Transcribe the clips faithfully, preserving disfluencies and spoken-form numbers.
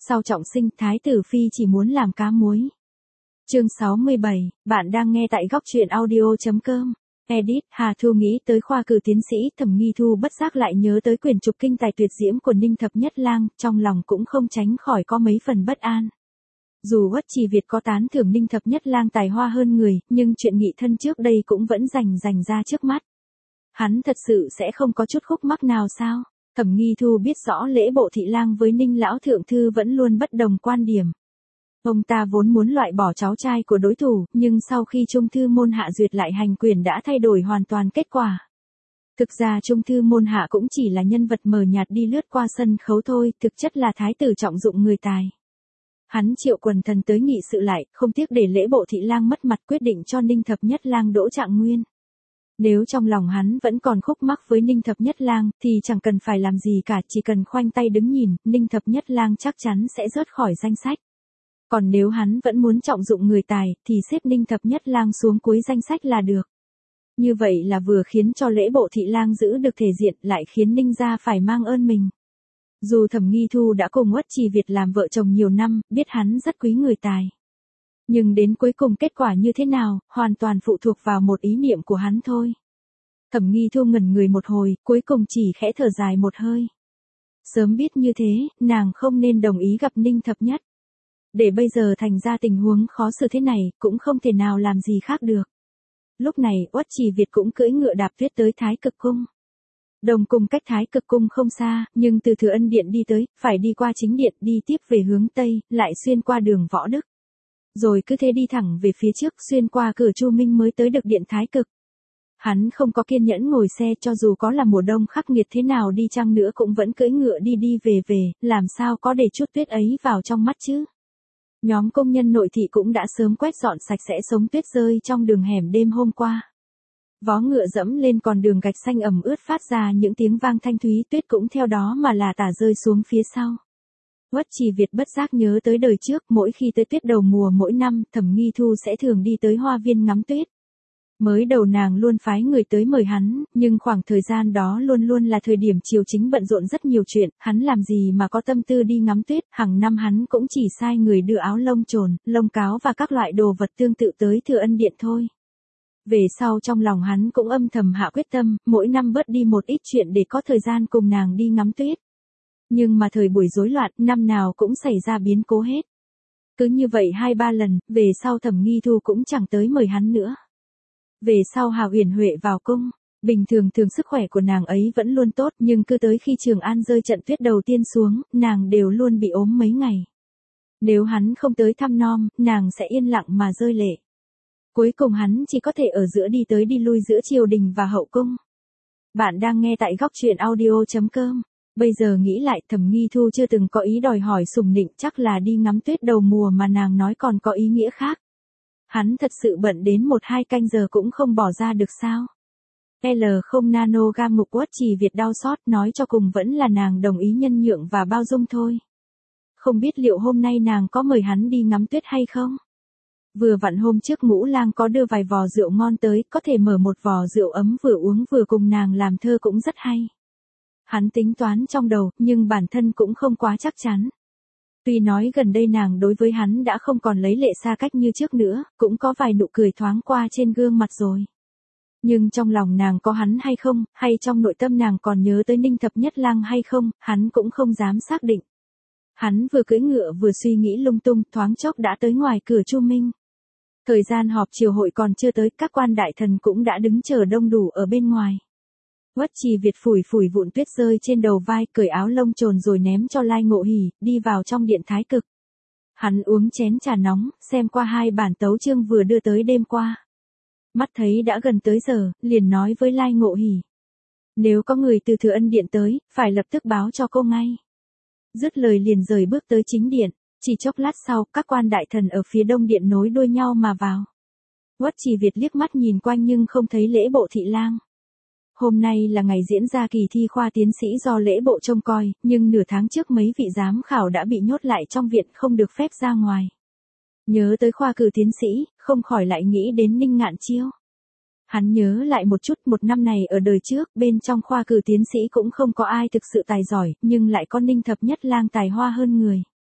Sau trọng sinh, Thái tử Phi chỉ muốn làm cá muối. Chương sáu mươi bảy, bạn đang nghe tại góc truyện audio.com. Edit, Hà Thu nghĩ tới khoa cử tiến sĩ, Thẩm Nghi Thu bất giác lại nhớ tới quyển trục kinh tài tuyệt diễm của Ninh Thập Nhất Lang, trong lòng cũng không tránh khỏi có mấy phần bất an. Dù Uất Trì Việt có tán thưởng Ninh Thập Nhất Lang tài hoa hơn người, nhưng chuyện nghị thân trước đây cũng vẫn rành rành ra trước mắt. Hắn thật sự sẽ không có chút khúc mắc nào sao? Thẩm Nghi Thu biết rõ Lễ Bộ Thị Lang với Ninh Lão Thượng Thư vẫn luôn bất đồng quan điểm. Ông ta vốn muốn loại bỏ cháu trai của đối thủ, nhưng sau khi Trung Thư Môn Hạ duyệt lại hành quyền đã thay đổi hoàn toàn kết quả. Thực ra Trung Thư Môn Hạ cũng chỉ là nhân vật mờ nhạt đi lướt qua sân khấu thôi, thực chất là thái tử trọng dụng người tài. Hắn triệu quần thần tới nghị sự lại, không tiếc để Lễ Bộ Thị Lang mất mặt, quyết định cho Ninh Thập Nhất Lang đỗ Trạng Nguyên. Nếu trong lòng hắn vẫn còn khúc mắc với Ninh Thập Nhất Lang, thì chẳng cần phải làm gì cả, chỉ cần khoanh tay đứng nhìn, Ninh Thập Nhất Lang chắc chắn sẽ rớt khỏi danh sách. Còn nếu hắn vẫn muốn trọng dụng người tài, thì xếp Ninh Thập Nhất Lang xuống cuối danh sách là được. Như vậy là vừa khiến cho Lễ Bộ Thị Lang giữ được thể diện, lại khiến Ninh gia phải mang ơn mình. Dù Thẩm Nghi Thu đã cùng Uất Trì Việt làm vợ chồng nhiều năm, biết hắn rất quý người tài. Nhưng đến cuối cùng kết quả như thế nào, hoàn toàn phụ thuộc vào một ý niệm của hắn thôi. Thẩm Nghi Thu ngẩn người một hồi, cuối cùng chỉ khẽ thở dài một hơi. Sớm biết như thế, nàng không nên đồng ý gặp Ninh Thập Nhất. Để bây giờ thành ra tình huống khó xử thế này, cũng không thể nào làm gì khác được. Lúc này, Uất Trì Việt cũng cưỡi ngựa đạp tuyết tới Thái Cực Cung. Đồng cung cách Thái Cực Cung không xa, nhưng từ Thừa Ân Điện đi tới, phải đi qua chính điện, đi tiếp về hướng Tây, lại xuyên qua đường Võ Đức. Rồi cứ thế đi thẳng về phía trước, xuyên qua cửa Chu Minh mới tới được điện Thái Cực. Hắn không có kiên nhẫn ngồi xe, cho dù có là mùa đông khắc nghiệt thế nào đi chăng nữa cũng vẫn cưỡi ngựa đi đi về về, làm sao có để chút tuyết ấy vào trong mắt chứ. Nhóm công nhân nội thị cũng đã sớm quét dọn sạch sẽ sống tuyết rơi trong đường hẻm đêm hôm qua. Vó ngựa dẫm lên con đường gạch xanh ẩm ướt phát ra những tiếng vang thanh thúy, tuyết cũng theo đó mà là tả rơi xuống phía sau. Uất Trì Việt bất giác nhớ tới đời trước, mỗi khi tới tuyết đầu mùa mỗi năm, Thẩm Nghi Thu sẽ thường đi tới hoa viên ngắm tuyết. Mới đầu nàng luôn phái người tới mời hắn, nhưng khoảng thời gian đó luôn luôn là thời điểm triều chính bận rộn rất nhiều chuyện, hắn làm gì mà có tâm tư đi ngắm tuyết, hàng năm hắn cũng chỉ sai người đưa áo lông trồn, lông cáo và các loại đồ vật tương tự tới Thừa Ân Điện thôi. Về sau trong lòng hắn cũng âm thầm hạ quyết tâm, mỗi năm bớt đi một ít chuyện để có thời gian cùng nàng đi ngắm tuyết. Nhưng mà thời buổi rối loạn, năm nào cũng xảy ra biến cố hết. Cứ như vậy hai ba lần, về sau Thẩm Nghi Thu cũng chẳng tới mời hắn nữa. Về sau Hà Uyển Huệ vào cung, bình thường thường sức khỏe của nàng ấy vẫn luôn tốt, nhưng cứ tới khi Trường An rơi trận tuyết đầu tiên xuống, nàng đều luôn bị ốm mấy ngày. Nếu hắn không tới thăm nom, nàng sẽ yên lặng mà rơi lệ. Cuối cùng hắn chỉ có thể ở giữa đi tới đi lui giữa triều đình và hậu cung. Bạn đang nghe tại góc truyện audio.com. Bây giờ nghĩ lại, Thẩm Nghi Thu chưa từng có ý đòi hỏi sủng nịnh, chắc là đi ngắm tuyết đầu mùa mà nàng nói còn có ý nghĩa khác. Hắn thật sự bận đến một hai canh giờ cũng không bỏ ra được sao? L không nano gam mục Uất Trì Việt đau xót, nói cho cùng vẫn là nàng đồng ý nhân nhượng và bao dung thôi. Không biết liệu hôm nay nàng có mời hắn đi ngắm tuyết hay không? Vừa vặn hôm trước Ngũ Lang có đưa vài vò rượu ngon tới, có thể mở một vò rượu ấm vừa uống vừa cùng nàng làm thơ cũng rất hay. Hắn tính toán trong đầu, nhưng bản thân cũng không quá chắc chắn. Tuy nói gần đây nàng đối với hắn đã không còn lấy lệ xa cách như trước nữa, cũng có vài nụ cười thoáng qua trên gương mặt rồi. Nhưng trong lòng nàng có hắn hay không, hay trong nội tâm nàng còn nhớ tới Ninh Thập Nhất Lang hay không, hắn cũng không dám xác định. Hắn vừa cưỡi ngựa vừa suy nghĩ lung tung, thoáng chốc đã tới ngoài cửa Chu Minh. Thời gian họp triều hội còn chưa tới, các quan đại thần cũng đã đứng chờ đông đủ ở bên ngoài. Uất Trì Việt phủi phủi vụn tuyết rơi trên đầu vai, cởi áo lông trồn rồi ném cho Lai Ngộ Hỉ, đi vào trong điện Thái Cực. Hắn uống chén trà nóng, xem qua hai bản tấu chương vừa đưa tới đêm qua. Mắt thấy đã gần tới giờ, liền nói với Lai Ngộ Hỉ. Nếu có người từ Thừa Ân Điện tới, phải lập tức báo cho cô ngay. Dứt lời liền rời bước tới chính điện, chỉ chốc lát sau, các quan đại thần ở phía đông điện nối đuôi nhau mà vào. Uất Trì Việt liếc mắt nhìn quanh nhưng không thấy Lễ Bộ Thị Lang. Hôm nay là ngày diễn ra kỳ thi khoa tiến sĩ do Lễ Bộ trông coi, nhưng nửa tháng trước mấy vị giám khảo đã bị nhốt lại trong viện không được phép ra ngoài. Nhớ tới khoa cử tiến sĩ, không khỏi lại nghĩ đến Ninh Ngạn Chiêu. Hắn nhớ lại một chút, một năm này ở đời trước, bên trong khoa cử tiến sĩ cũng không có ai thực sự tài giỏi, nhưng lại có Ninh Thập Nhất Lang tài hoa hơn người.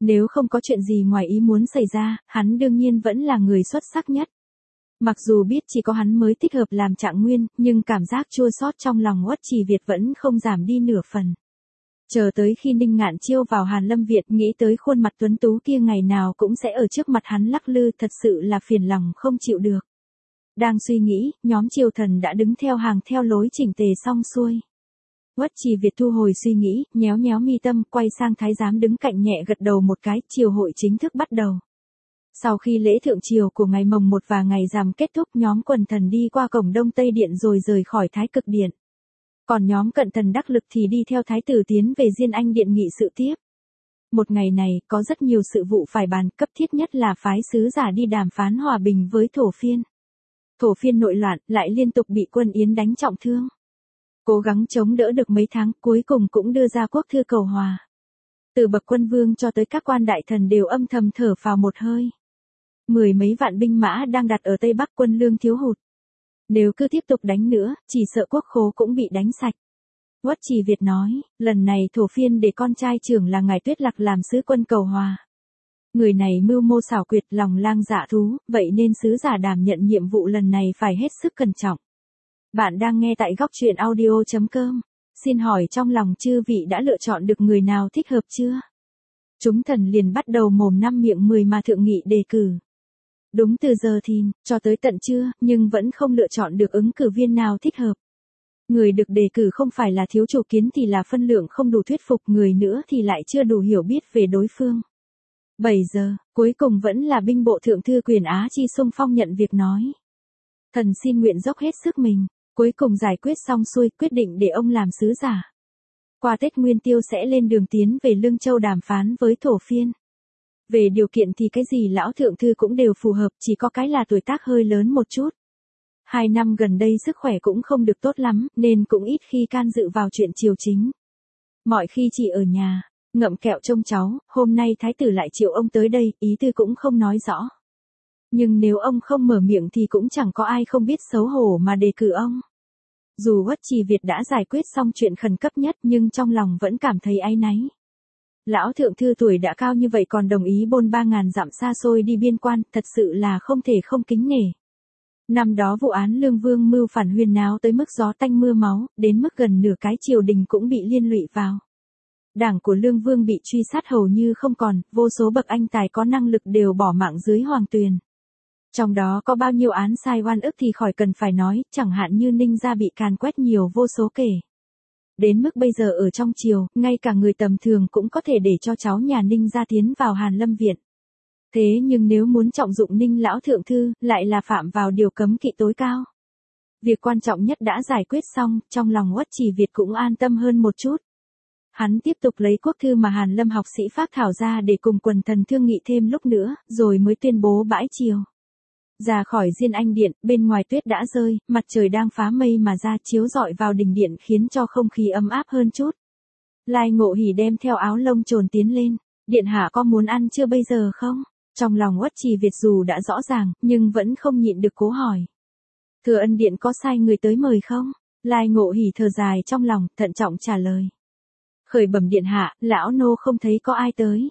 Nếu không có chuyện gì ngoài ý muốn xảy ra, hắn đương nhiên vẫn là người xuất sắc nhất. Mặc dù biết chỉ có hắn mới thích hợp làm Trạng Nguyên, nhưng cảm giác chua xót trong lòng Uất Trì Việt vẫn không giảm đi nửa phần. Chờ tới khi Ninh Ngạn Chiêu vào Hàn Lâm Viện, nghĩ tới khuôn mặt tuấn tú kia ngày nào cũng sẽ ở trước mặt hắn lắc lư, thật sự là phiền lòng không chịu được. Đang suy nghĩ, nhóm triều thần đã đứng theo hàng theo lối chỉnh tề xong xuôi. Uất Trì Việt thu hồi suy nghĩ, nhéo nhéo mi tâm, quay sang thái giám đứng cạnh nhẹ gật đầu một cái, triều hội chính thức bắt đầu. Sau khi lễ thượng triều của ngày mồng một và ngày rằm kết thúc, nhóm quần thần đi qua cổng Đông Tây Điện rồi rời khỏi Thái Cực Điện. Còn nhóm cận thần đắc lực thì đi theo thái tử tiến về Diên Anh Điện nghị sự tiếp. Một ngày này, có rất nhiều sự vụ phải bàn, cấp thiết nhất là phái sứ giả đi đàm phán hòa bình với Thổ Phiên. Thổ Phiên nội loạn, lại liên tục bị quân Yến đánh trọng thương. Cố gắng chống đỡ được mấy tháng, cuối cùng cũng đưa ra quốc thư cầu hòa. Từ bậc quân vương cho tới các quan đại thần đều âm thầm thở phào một hơi. Mười mấy vạn binh mã đang đặt ở Tây Bắc, quân lương thiếu hụt. Nếu cứ tiếp tục đánh nữa, chỉ sợ quốc khố cũng bị đánh sạch. Uất Trì Việt nói, lần này Thổ Phiên để con trai trưởng là ngài Tuyết Lạc làm sứ quân cầu hòa. Người này mưu mô xảo quyệt, lòng lang dạ thú, vậy nên sứ giả đảm nhận nhiệm vụ lần này phải hết sức cẩn trọng. Bạn đang nghe tại góc truyện audio chấm com. Xin hỏi trong lòng chư vị đã lựa chọn được người nào thích hợp chưa? Chúng thần liền bắt đầu mồm năm miệng mười mà thượng nghị đề cử. Đúng từ giờ thìn, cho tới tận trưa, nhưng vẫn không lựa chọn được ứng cử viên nào thích hợp. Người được đề cử không phải là thiếu chủ kiến thì là phân lượng không đủ thuyết phục, người nữa thì lại chưa đủ hiểu biết về đối phương. bảy giờ, cuối cùng vẫn là binh bộ thượng thư Quyền Á Chi xung phong nhận việc nói. Thần xin nguyện dốc hết sức mình, cuối cùng giải quyết xong xuôi, quyết định để ông làm sứ giả. Qua Tết Nguyên Tiêu sẽ lên đường tiến về Lương Châu đàm phán với Thổ Phiên. Về điều kiện thì cái gì lão thượng thư cũng đều phù hợp, chỉ có cái là tuổi tác hơi lớn một chút. Hai năm gần đây sức khỏe cũng không được tốt lắm, nên cũng ít khi can dự vào chuyện triều chính. Mọi khi chỉ ở nhà, ngậm kẹo trông cháu, hôm nay thái tử lại triệu ông tới đây, ý tư cũng không nói rõ. Nhưng nếu ông không mở miệng thì cũng chẳng có ai không biết xấu hổ mà đề cử ông. Dù Uất Trì Việt đã giải quyết xong chuyện khẩn cấp nhất nhưng trong lòng vẫn cảm thấy áy náy. Lão thượng thư tuổi đã cao như vậy còn đồng ý bôn ba ngàn dặm xa xôi đi biên quan, thật sự là không thể không kính nể. Năm đó vụ án Lương Vương mưu phản huyền náo tới mức gió tanh mưa máu, đến mức gần nửa cái triều đình cũng bị liên lụy vào. Đảng của Lương Vương bị truy sát hầu như không còn, vô số bậc anh tài có năng lực đều bỏ mạng dưới hoàng tuyền. Trong đó có bao nhiêu án sai oan ức thì khỏi cần phải nói, chẳng hạn như Ninh gia bị càn quét nhiều vô số kể. Đến mức bây giờ ở trong triều, ngay cả người tầm thường cũng có thể để cho cháu nhà Ninh gia tiến vào Hàn Lâm Viện. Thế nhưng nếu muốn trọng dụng Ninh lão thượng thư, lại là phạm vào điều cấm kỵ tối cao. Việc quan trọng nhất đã giải quyết xong, trong lòng Uất Trì Việt cũng an tâm hơn một chút. Hắn tiếp tục lấy quốc thư mà Hàn Lâm học sĩ phác thảo ra để cùng quần thần thương nghị thêm lúc nữa, rồi mới tuyên bố bãi triều. Ra khỏi Diên Anh Điện, bên ngoài tuyết đã rơi, mặt trời đang phá mây mà ra chiếu rọi vào đình điện khiến cho không khí ấm áp hơn chút. Lai Ngộ Hỉ đem theo áo lông trồn tiến lên, điện hạ có muốn ăn chưa bây giờ không? Trong lòng Uất Trì Việt dù đã rõ ràng, nhưng vẫn không nhịn được cố hỏi. Thừa Ân Điện có sai người tới mời không? Lai Ngộ Hỉ thở dài trong lòng, thận trọng trả lời. Khởi bẩm điện hạ, lão nô không thấy có ai tới.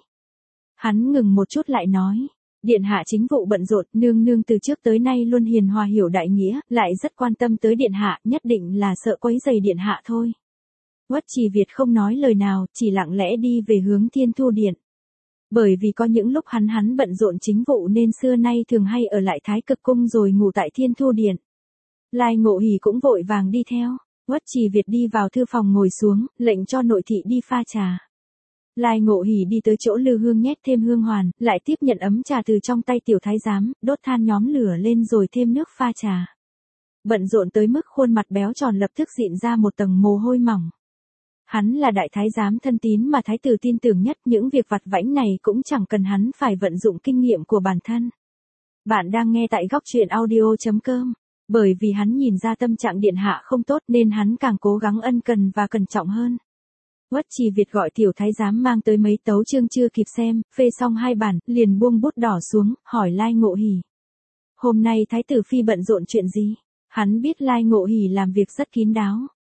Hắn ngừng một chút lại nói. Điện hạ chính vụ bận rộn, nương nương từ trước tới nay luôn hiền hòa hiểu đại nghĩa, lại rất quan tâm tới điện hạ, nhất định là sợ quấy rầy điện hạ thôi. Uất Trì Việt không nói lời nào, chỉ lặng lẽ đi về hướng Thiên Thu Điện. Bởi vì có những lúc hắn hắn bận rộn chính vụ nên xưa nay thường hay ở lại Thái Cực Cung rồi ngủ tại Thiên Thu Điện. Lai Ngộ Hỉ cũng vội vàng đi theo. Uất Trì Việt đi vào thư phòng ngồi xuống, lệnh cho nội thị đi pha trà. Lai Ngộ Hỉ đi tới chỗ lư hương nhét thêm hương hoàn, lại tiếp nhận ấm trà từ trong tay tiểu thái giám, đốt than nhóm lửa lên rồi thêm nước pha trà. Bận rộn tới mức khuôn mặt béo tròn lập tức dịn ra một tầng mồ hôi mỏng. Hắn là đại thái giám thân tín mà thái tử tin tưởng nhất, những việc vặt vãnh này cũng chẳng cần hắn phải vận dụng kinh nghiệm của bản thân. Bạn đang nghe tại góc truyện audio chấm com. Bởi vì hắn nhìn ra tâm trạng điện hạ không tốt nên hắn càng cố gắng ân cần và cẩn trọng hơn. Uất Trì Việt gọi tiểu thái giám mang tới mấy tấu chương chưa kịp xem, phê xong hai bản, liền buông bút đỏ xuống, hỏi Lai Ngộ Hỉ. Hôm nay thái tử phi bận rộn chuyện gì? Hắn biết Lai Ngộ Hỉ làm việc rất kín đáo.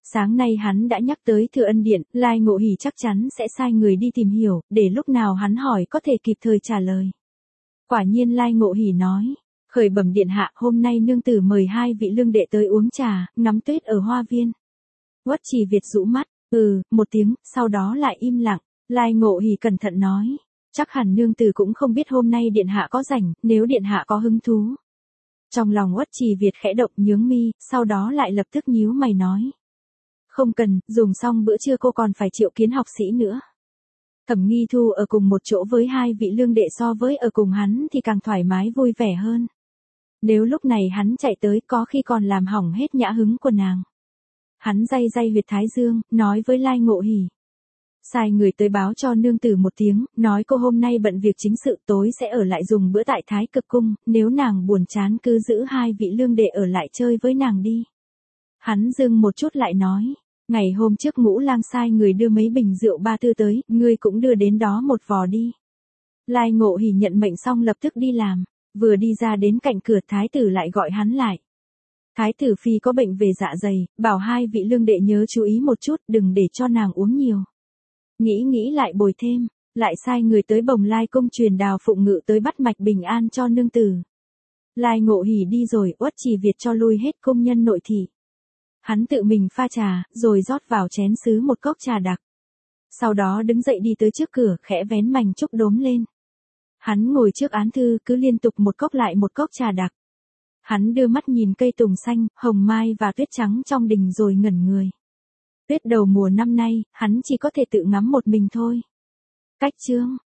Sáng nay hắn đã nhắc tới Thừa Ân Điện, Lai Ngộ Hỷ chắc chắn sẽ sai người đi tìm hiểu, để lúc nào hắn hỏi có thể kịp thời trả lời. Quả nhiên Lai Ngộ Hỷ nói, khởi bẩm điện hạ, hôm nay nương tử mời hai vị lương đệ tới uống trà, ngắm tuyết ở hoa viên. Uất Trì Việt rũ mắt, ừ, một tiếng, sau đó lại im lặng. Lai Ngộ Hỷ cẩn thận nói, chắc hẳn nương tử cũng không biết hôm nay điện hạ có rảnh, nếu điện hạ có hứng thú. Trong lòng Uất Trì Việt khẽ động, nhướng mi, sau đó lại lập tức nhíu mày nói. Không cần, dùng xong bữa trưa cô còn phải triệu kiến học sĩ nữa. Thẩm Nghi Thu ở cùng một chỗ với hai vị lương đệ so với ở cùng hắn thì càng thoải mái vui vẻ hơn. Nếu lúc này hắn chạy tới có khi còn làm hỏng hết nhã hứng của nàng. Hắn day day huyệt thái dương, nói với Lai Ngộ Hỷ. Sai người tới báo cho nương tử một tiếng, nói cô hôm nay bận việc chính sự, tối sẽ ở lại dùng bữa tại Thái Cực Cung, nếu nàng buồn chán cứ giữ hai vị lương đệ ở lại chơi với nàng đi. Hắn dừng một chút lại nói, ngày hôm trước Ngũ Lang sai người đưa mấy bình rượu ba tư tới, ngươi cũng đưa đến đó một vò đi. Lai Ngộ Hỷ nhận mệnh xong lập tức đi làm, vừa đi ra đến cạnh cửa thái tử lại gọi hắn lại. Thái tử phi có bệnh về dạ dày, bảo hai vị lương đệ nhớ chú ý một chút, đừng để cho nàng uống nhiều. Nghĩ nghĩ lại bồi thêm, lại sai người tới Bồng Lai Cung truyền Đào Phụng Ngự tới bắt mạch bình an cho nương tử. Lai Ngộ Hỷ đi rồi, Uất Trì Việt cho lui hết công nhân nội thị. Hắn tự mình pha trà, rồi rót vào chén sứ một cốc trà đặc. Sau đó đứng dậy đi tới trước cửa, khẽ vén mành trúc đốm lên. Hắn ngồi trước án thư, cứ liên tục một cốc lại một cốc trà đặc. Hắn đưa mắt nhìn cây tùng xanh, hồng mai và tuyết trắng trong đình rồi ngẩn người. Tuyết đầu mùa năm nay, hắn chỉ có thể tự ngắm một mình thôi. Cách chương